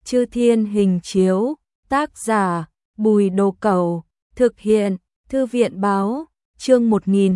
Chư Thiên Hình Chiếu, tác giả Bùi Đồ Cẩu, thực hiện Thư viện Báo, chương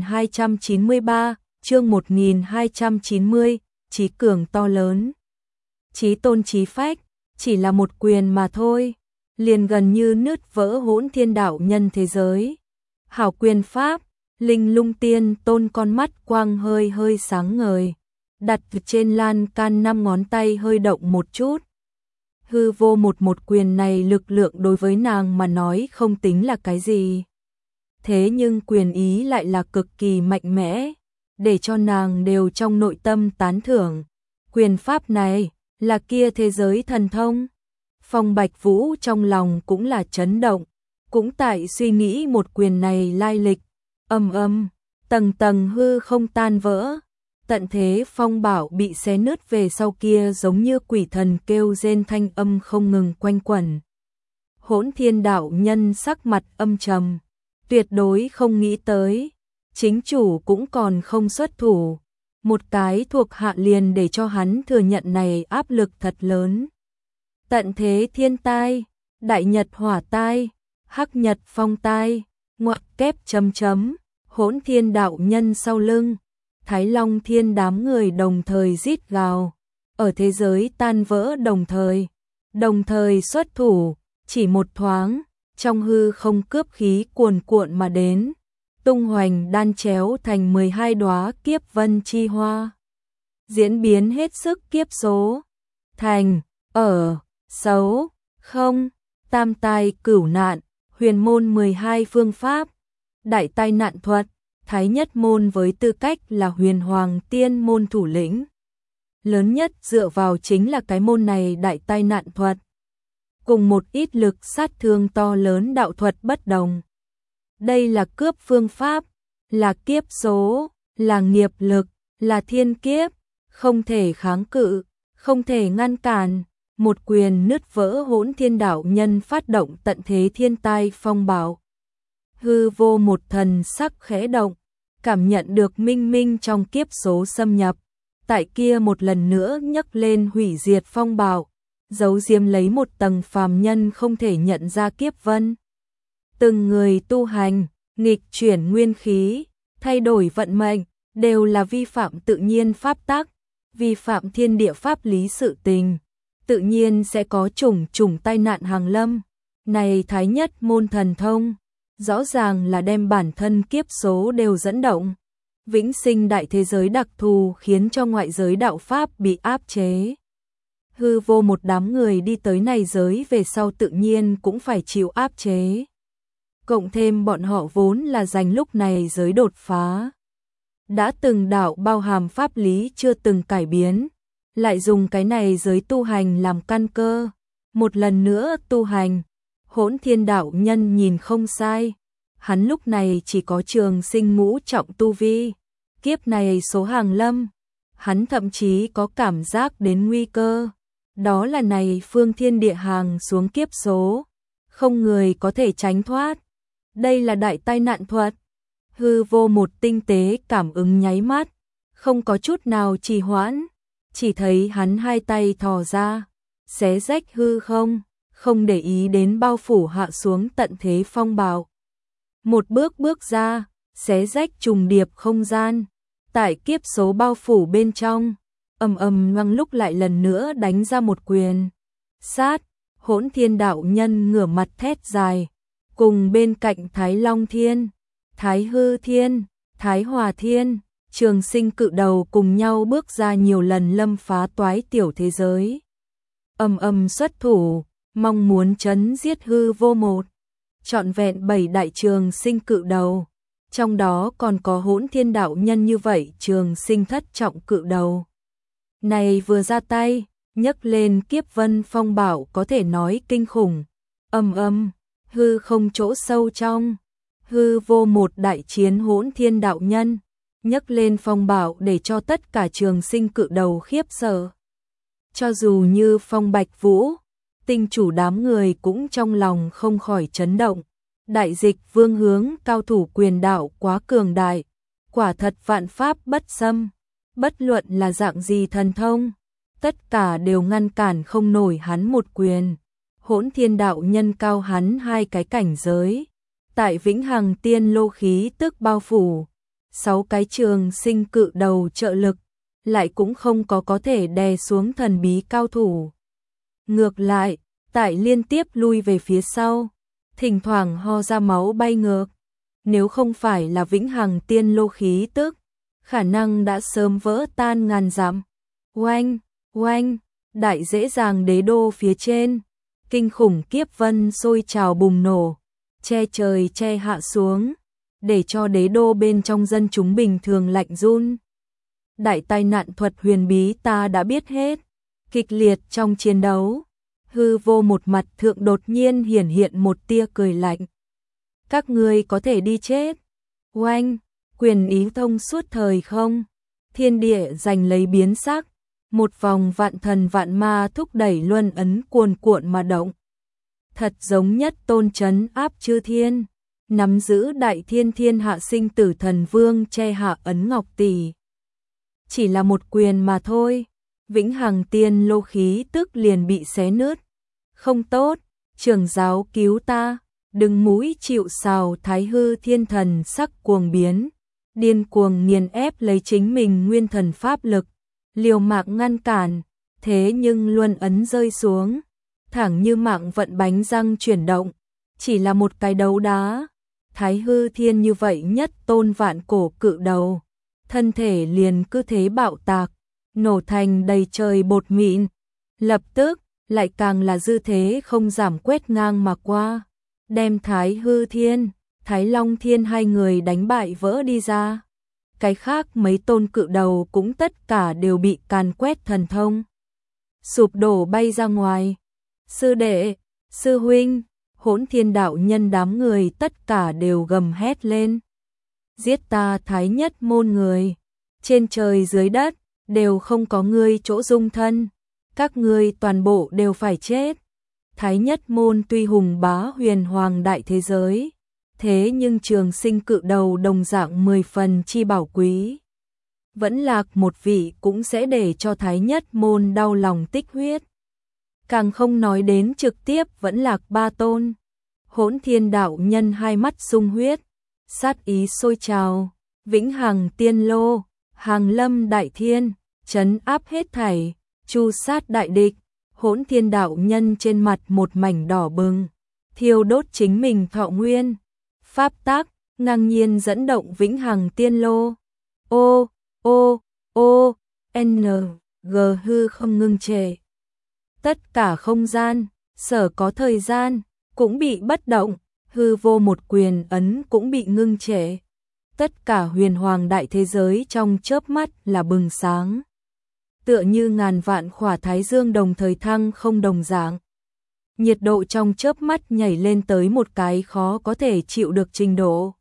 1293, chương 1290, trí cường to lớn. Chí tôn chí phách, chỉ là một quyền mà thôi, liền gần như nứt vỡ hỗn thiên đạo nhân thế giới. Hảo quyền pháp, Linh Lung Tiên Tôn con mắt quang hơi hơi sáng ngời, đặt trên lan can 5 ngón tay hơi động một chút. Hư vô một quyền này lực lượng đối với nàng mà nói không tính là cái gì. Thế nhưng quyền ý lại là cực kỳ mạnh mẽ, để cho nàng đều trong nội tâm tán thưởng. Quyền pháp này là kia thế giới thần thông. Phong Bạch Vũ trong lòng cũng là chấn động, cũng tại suy nghĩ một quyền này lai lịch. Tầng tầng hư không tan vỡ, tận thế phong bảo bị xé nứt về sau kia giống như quỷ thần kêu rên thanh âm không ngừng quanh quẩn. Hỗn thiên đạo nhân sắc mặt âm trầm, tuyệt đối không nghĩ tới, chính chủ cũng còn không xuất thủ, một cái thuộc hạ liền để cho hắn thừa nhận này áp lực thật lớn. Tận thế thiên tai, đại nhật hỏa tai, hắc nhật phong tai, ngoặc kép chấm, hỗn thiên đạo nhân sau lưng, Thái Long Thiên đám người đồng thời rít gào, ở thế giới tan vỡ đồng thời xuất thủ, chỉ một thoáng, trong hư không cướp khí cuồn cuộn mà đến, tung hoành đan chéo thành 12 đóa kiếp vân chi hoa. Diễn biến hết sức kiếp số, thành, ở, xấu, không, tam tai cửu nạn, huyền môn 12 phương pháp, đại tai nạn thuật, Thái Nhất môn với tư cách là huyền hoàng tiên môn thủ lĩnh. Lớn nhất dựa vào chính là cái môn này đại tai nạn thuật. Cùng một ít lực sát thương to lớn đạo thuật bất đồng. Đây là cướp phương pháp, là kiếp số, là nghiệp lực, là thiên kiếp, không thể kháng cự, không thể ngăn cản. Một quyền nứt vỡ hỗn thiên đạo nhân phát động tận thế thiên tai phong bạo. Hư vô một thần sắc khẽ động, cảm nhận được minh minh trong kiếp số xâm nhập, tại kia một lần nữa nhấc lên hủy diệt phong bạo, giấu diếm lấy một tầng phàm nhân không thể nhận ra kiếp vân. Từng người tu hành, nghịch chuyển nguyên khí, thay đổi vận mệnh, đều là vi phạm tự nhiên pháp tắc, vi phạm thiên địa pháp lý sự tình, tự nhiên sẽ có chủng tai nạn hàng lâm. Này Thái Nhất môn thần thông, rõ ràng là đem bản thân kiếp số đều dẫn động. Vĩnh sinh đại thế giới đặc thù khiến cho ngoại giới đạo pháp bị áp chế. Hư vô một đám người đi tới này giới về sau tự nhiên cũng phải chịu áp chế. Cộng thêm bọn họ vốn là dành lúc này giới đột phá. Đã từng đạo bao hàm pháp lý chưa từng cải biến, lại dùng cái này giới tu hành làm căn cơ. Một lần nữa tu hành. Hỗn thiên đạo nhân nhìn không sai, hắn lúc này chỉ có trường sinh ngũ trọng tu vi, kiếp này số hàng lâm, hắn thậm chí có cảm giác đến nguy cơ, đó là này phương thiên địa hàng xuống kiếp số, không người có thể tránh thoát, đây là đại tai nạn thuật. Hư vô một tinh tế cảm ứng nháy mắt, không có chút nào trì hoãn, chỉ thấy hắn hai tay thò ra, xé rách hư không để ý đến bao phủ hạ xuống tận thế phong bạo. Một bước ra, xé rách trùng điệp không gian, tại kiếp số bao phủ bên trong, ngoằng lúc lại lần nữa đánh ra một quyền. Sát, hỗn thiên đạo nhân ngửa mặt thét dài, cùng bên cạnh Thái Long Thiên, Thái Hư Thiên, Thái Hòa Thiên, Trường Sinh cự đầu cùng nhau bước ra nhiều lần lâm phá toái tiểu thế giới. Xuất thủ, mong muốn chấn giết hư vô một, trọn vẹn 7 đại trường sinh cự đầu, trong đó còn có hỗn thiên đạo nhân như vậy trường sinh thất trọng cự đầu. Này vừa ra tay, nhấc lên kiếp vân phong bạo có thể nói kinh khủng. Hư không chỗ sâu trong, hư vô một đại chiến hỗn thiên đạo nhân, nhấc lên phong bạo để cho tất cả trường sinh cự đầu khiếp sợ. Cho dù như Phong Bạch Vũ, tinh chủ đám người cũng trong lòng không khỏi chấn động. Đại dịch vương hướng cao thủ quyền đạo quá cường đại, quả thật vạn pháp bất xâm, bất luận là dạng gì thần thông, tất cả đều ngăn cản không nổi hắn một quyền. Hỗn Thiên đạo nhân cao hắn 2 cái cảnh giới. Tại Vĩnh Hằng Tiên Lô khí tức bao phủ, 6 cái trường sinh cự đầu trợ lực, lại cũng không có thể đè xuống thần bí cao thủ. Ngược lại, tại liên tiếp lui về phía sau, thỉnh thoảng ho ra máu bay ngược. Nếu không phải là Vĩnh Hằng Tiên Lô khí tức, khả năng đã sớm vỡ tan ngàn dặm. Oanh, oanh, đại dễ dàng đế đô phía trên, kinh khủng kiếp vân sôi trào bùng nổ, che trời che hạ xuống, để cho đế đô bên trong dân chúng bình thường lạnh run. Đại tai nạn thuật huyền bí ta đã biết hết. Kịch liệt trong chiến đấu, hư vô một mặt thượng đột nhiên hiển hiện một tia cười lạnh. Các ngươi có thể đi chết. Oanh, quyền ý thông suốt thời không, thiên địa giành lấy biến sắc, một vòng vạn thần vạn ma thúc đẩy luân ấn cuồn cuộn mà động. Thật giống nhất tôn trấn áp chư thiên, nắm giữ đại thiên thiên hạ sinh tử thần vương che hạ ấn ngọc tỷ. Chỉ là một quyền mà thôi, Vĩnh Hằng Tiên Lô khí tức liền bị xé nứt. Không tốt, trưởng giáo cứu ta, đừng mũi chịu sào. Thái Hư Thiên Thần sắc cuồng biến, điên cuồng nghiền ép lấy chính mình nguyên thần pháp lực, liều mạng ngăn cản, thế nhưng luân ấn rơi xuống, thẳng như mạng vận bánh răng chuyển động, chỉ là một cái đấu đá. Thái Hư Thiên như vậy nhất tôn vạn cổ cự đầu, thân thể liền cứ thế bạo tạc, nổ thành đầy trời bột mịn, lập tức lại càng là dư thế không giảm quét ngang mà qua, đem Thái Hư Thiên, Thái Long Thiên 2 người đánh bại vỡ đi ra. Cái khác mấy tôn cự đầu cũng tất cả đều bị càn quét thần thông, sụp đổ bay ra ngoài. Sư đệ, sư huynh, Hỗn Thiên đạo nhân đám người tất cả đều gầm hét lên. Giết ta Thái Nhất môn người, trên trời dưới đất đều không có ngươi chỗ dung thân, các ngươi toàn bộ đều phải chết. Thái Nhất môn tuy hùng bá huyền hoàng đại thế giới, thế nhưng trường sinh cự đầu đồng dạng 10 phần chi bảo quý. Vẫn lạc một vị cũng sẽ để cho Thái Nhất môn đau lòng tích huyết. Càng không nói đến trực tiếp vẫn lạc 3 tôn. Hỗn Thiên đạo nhân 2 mắt sung huyết, sát ý sôi trào, Vĩnh Hằng Tiên Lô, Hàng Lâm Đại Thiên, trấn áp hết thảy, chu sát đại địch. Hỗn Thiên đạo nhân trên mặt một mảnh đỏ bừng, thiêu đốt chính mình thọ nguyên. Pháp tác, ngang nhiên dẫn động Vĩnh Hằng Tiên Lô. O, N, G hư không ngưng trệ. Tất cả không gian, sở có thời gian, cũng bị bất động, hư vô một quyền ấn cũng bị ngưng trệ. Tất cả huyền hoàng đại thế giới trong chớp mắt là bừng sáng. Tựa như ngàn vạn khỏa thái dương đồng thời thăng không đồng dạng. Nhiệt độ trong chớp mắt nhảy lên tới một cái khó có thể chịu được trình độ.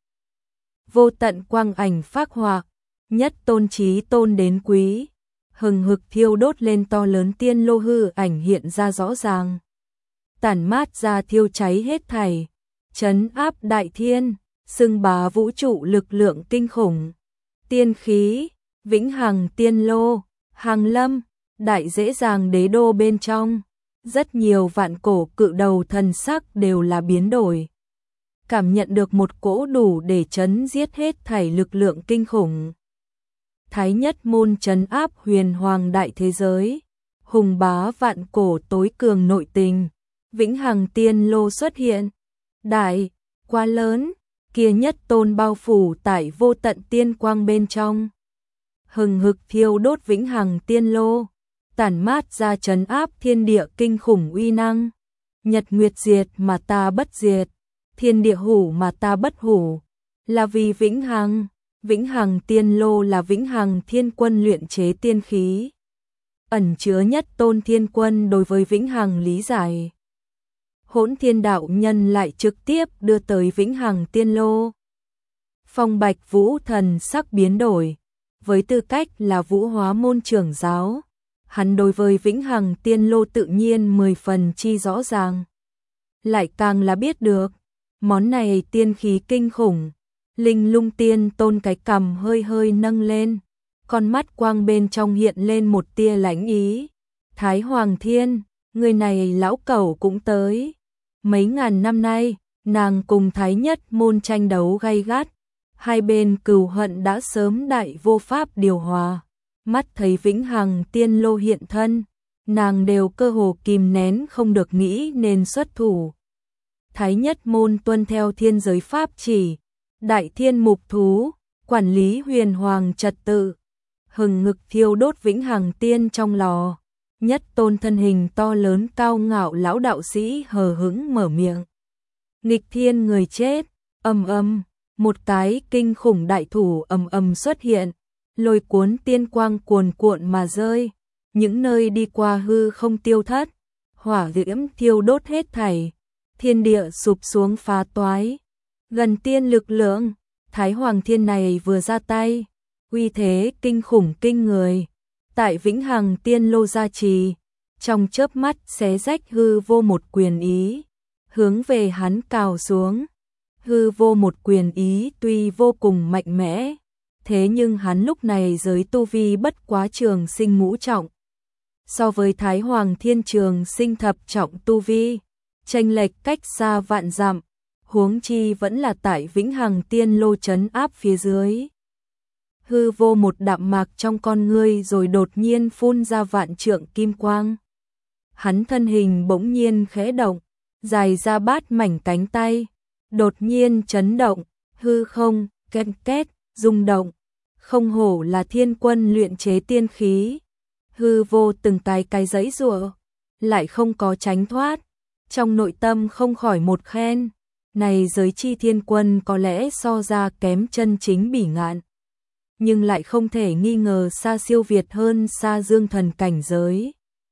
Vô tận quang ảnh phác họa, nhất tôn chí tôn đến quý, hừng hực thiêu đốt lên to lớn tiên lô hư ảnh hiện ra rõ ràng. Tản mát ra thiêu cháy hết thảy, trấn áp đại thiên, xưng bá vũ trụ lực lượng kinh khủng. Tiên khí, Vĩnh Hằng Tiên Lô, Hàng Lâm, đại dễ dàng đế đô bên trong, rất nhiều vạn cổ cự đầu thần sắc đều là biến đổi. Cảm nhận được một cỗ đủ để chấn giết hết thảy lực lượng kinh khủng. Thái Nhất môn trấn áp huyền hoàng đại thế giới, hùng bá vạn cổ tối cường nội tình, Vĩnh Hằng Tiên Lô xuất hiện. Đại, quá lớn, kia nhất tôn bao phủ tại vô tận tiên quang bên trong. Hừng hực thiêu đốt Vĩnh Hằng Tiên Lô, tản mát ra trấn áp thiên địa kinh khủng uy năng. Nhật nguyệt diệt mà ta bất diệt, thiên địa hủ mà ta bất hủ, là vì Vĩnh Hằng. Vĩnh Hằng Tiên Lô là Vĩnh Hằng Thiên Quân luyện chế tiên khí, ẩn chứa nhất tôn thiên quân đối với Vĩnh Hằng lý giải. Hỗn Thiên đạo nhân lại trực tiếp đưa tới Vĩnh Hằng Tiên Lô. Phong Bạch Vũ thần sắc biến đổi, với tư cách là Vũ Hóa môn trưởng giáo, hắn đối với Vĩnh Hằng Tiên Lô tự nhiên 10 phần chi rõ ràng. Lại càng là biết được, món này tiên khí kinh khủng. Linh Lung Tiên Tôn cái cằm hơi hơi nâng lên, con mắt quang bên trong hiện lên một tia lãnh ý, Thái Hoàng Thiên, người này lão cẩu cũng tới. Mấy ngàn năm nay, nàng cùng Thái Nhất Môn tranh đấu gay gắt, hai bên cừu hận đã sớm đại vô pháp điều hòa. Mắt thấy Vĩnh Hằng Tiên Lô hiện thân, nàng đều cơ hồ kìm nén không được nghĩ nên xuất thủ. Thái Nhất Môn tuân theo thiên giới pháp chỉ, đại thiên mục thú, quản lý huyền hoàng trật tự, hừng ngực thiêu đốt Vĩnh Hằng Tiên trong lò. Nhất tôn thân hình to lớn cao ngạo lão đạo sĩ hờ hững mở miệng. Nghịch thiên người chết, ầm ầm, một cái kinh khủng đại thủ ầm ầm xuất hiện, lôi cuốn tiên quang cuồn cuộn mà rơi, những nơi đi qua hư không tiêu thất, hỏa diễm thiêu đốt hết thảy, thiên địa sụp xuống phá toái. Gần tiên lực lượng, Thái Hoàng Thiên này vừa ra tay, uy thế kinh khủng kinh người. Tại Vĩnh Hằng Tiên Lô gia trì, trong chớp mắt xé rách hư vô một quyền ý, hướng về hắn cào xuống. Hư vô một quyền ý tuy vô cùng mạnh mẽ, thế nhưng hắn lúc này giới tu vi bất quá trường sinh ngũ trọng. So với Thái Hoàng Thiên trường sinh thập trọng tu vi, chênh lệch cách xa vạn dặm, huống chi vẫn là tại Vĩnh Hằng Tiên Lô trấn áp phía dưới. Hư vô một đạm mạc trong con ngươi rồi đột nhiên phun ra vạn trượng kim quang. Hắn thân hình bỗng nhiên khẽ động, dài ra bát mảnh cánh tay, đột nhiên chấn động, hư không, két két, rung động. Không hổ là thiên quân luyện chế tiên khí. Hư vô từng cái giãy giụa, lại không có tránh thoát. Trong nội tâm không khỏi một khen, này giới chi thiên quân có lẽ so ra kém chân chính Bỉ Ngạn, nhưng lại không thể nghi ngờ xa siêu việt hơn xa dương thần cảnh giới.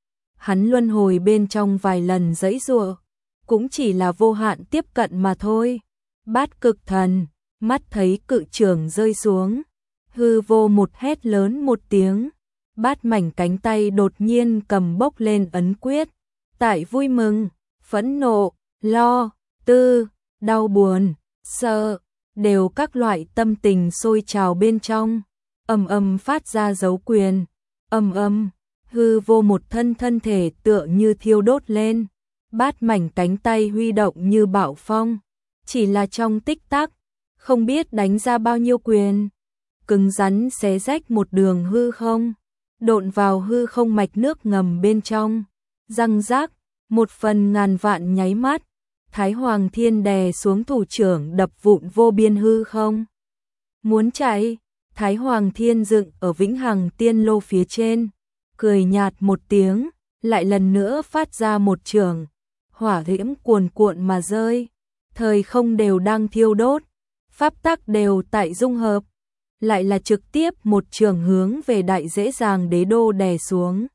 Hắn luân hồi bên trong vài lần giãy giụa, cũng chỉ là vô hạn tiếp cận mà thôi. Bát cực thần, mắt thấy cự trưởng rơi xuống, hư vô một hét lớn một tiếng, bát mảnh cánh tay đột nhiên cầm bốc lên ấn quyết, tại vui mừng, phẫn nộ, lo, tư, đau buồn, sợ, đều các loại tâm tình sôi trào bên trong, ầm ầm phát ra dấu quyền, ầm ầm, hư vô một thân thể tựa như thiêu đốt lên, bát mảnh cánh tay huy động như bão phong, chỉ là trong tích tắc, không biết đánh ra bao nhiêu quyền, cứng rắn xé rách một đường hư không, độn vào hư không mạch nước ngầm bên trong, răng rác, một phần ngàn vạn nháy mắt. Thái Hoàng Thiên đè xuống thủ trưởng đập vụn vô biên hư không. Muốn chạy, Thái Hoàng Thiên dựng ở Vĩnh Hằng Tiên Lô phía trên, cười nhạt một tiếng, lại lần nữa phát ra một chưởng, hỏa diễm cuồn cuộn mà rơi, thời không đều đang thiêu đốt, pháp tắc đều tại dung hợp, lại là trực tiếp một chưởng hướng về đại dễ dàng đế đô đè xuống.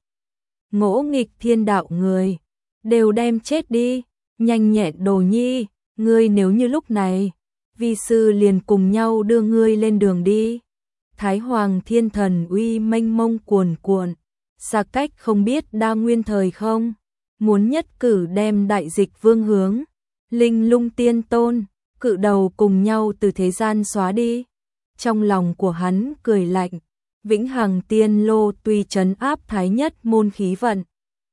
Ngỗ nghịch thiên đạo người, đều đem chết đi. Nhanh nhẹn đồ nhi, ngươi nếu như lúc này, vi sư liền cùng nhau đưa ngươi lên đường đi. Thái Hoàng Thiên thần uy mênh mông cuồn cuộn, xa cách không biết đa nguyên thời không, muốn nhất cử đem đại dịch vương hướng, linh lung tiên tôn, cự đầu cùng nhau từ thế gian xóa đi. Trong lòng của hắn cười lạnh, Vĩnh Hằng Tiên Lô tuy trấn áp Thái Nhất môn khí vận,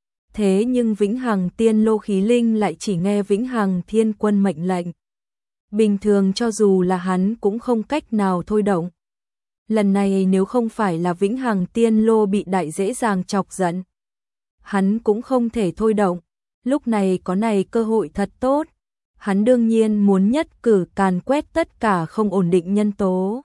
thế nhưng Vĩnh Hằng Tiên Lô khí linh lại chỉ nghe Vĩnh Hằng Thiên Quân mệnh lệnh. Bình thường cho dù là hắn cũng không cách nào thôi động. Lần này nếu không phải là Vĩnh Hằng Tiên Lô bị đại dễ dàng chọc giận, hắn cũng không thể thôi động. Lúc này có này cơ hội thật tốt, hắn đương nhiên muốn nhất cử càn quét tất cả không ổn định nhân tố.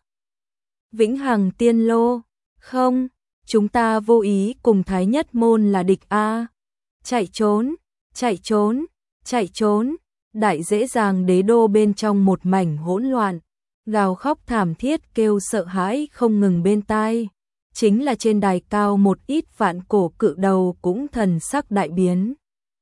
Vĩnh Hằng Tiên Lô, không, chúng ta vô ý cùng Thái Nhất môn là địch a. Chạy trốn, chạy trốn, chạy trốn, đại dễ dàng đế đô bên trong một mảnh hỗn loạn, gào khóc thảm thiết kêu sợ hãi không ngừng bên tai, chính là trên đài cao một ít vạn cổ cự đầu cũng thần sắc đại biến.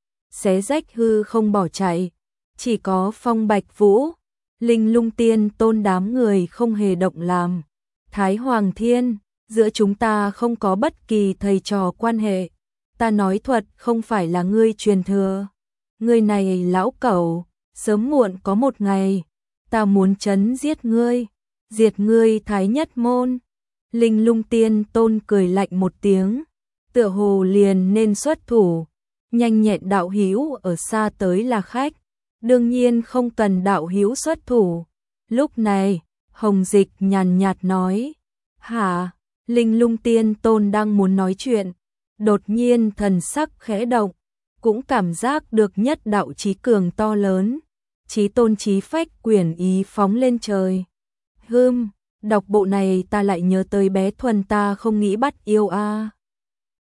Xé rách hư không bỏ chạy, chỉ có Phong Bạch Vũ, Linh Lung Tiên tôn đám người không hề động làm. Thái Hoàng Thiên, giữa chúng ta không có bất kỳ thầy trò quan hệ. Ta nói thuật không phải là ngươi truyền thừa. Ngươi này lão cẩu, sớm muộn có một ngày, ta muốn chấn giết ngươi, diệt ngươi Thái Nhất môn. Linh Lung Tiên tôn cười lạnh một tiếng, tựa hồ liền nên xuất thủ, nhanh nhẹn đạo hữu ở xa tới là khách, đương nhiên không cần đạo hữu xuất thủ. Lúc này, Hồng Dịch nhàn nhạt nói, hả, Linh Lung Tiên Tôn đang muốn nói chuyện, đột nhiên thần sắc khẽ động, cũng cảm giác được nhất đạo chí cường to lớn, chí tôn chí phách quyển ý phóng lên trời. Đọc bộ này ta lại nhớ tới bé Thuần ta không nghĩ bắt yêu a.